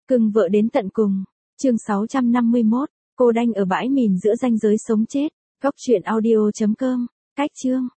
Cưng vợ đến tận cùng. Chương 651. Cô đanh ở bãi mìn giữa ranh giới sống chết. Góc truyện audio.com. Cách chương.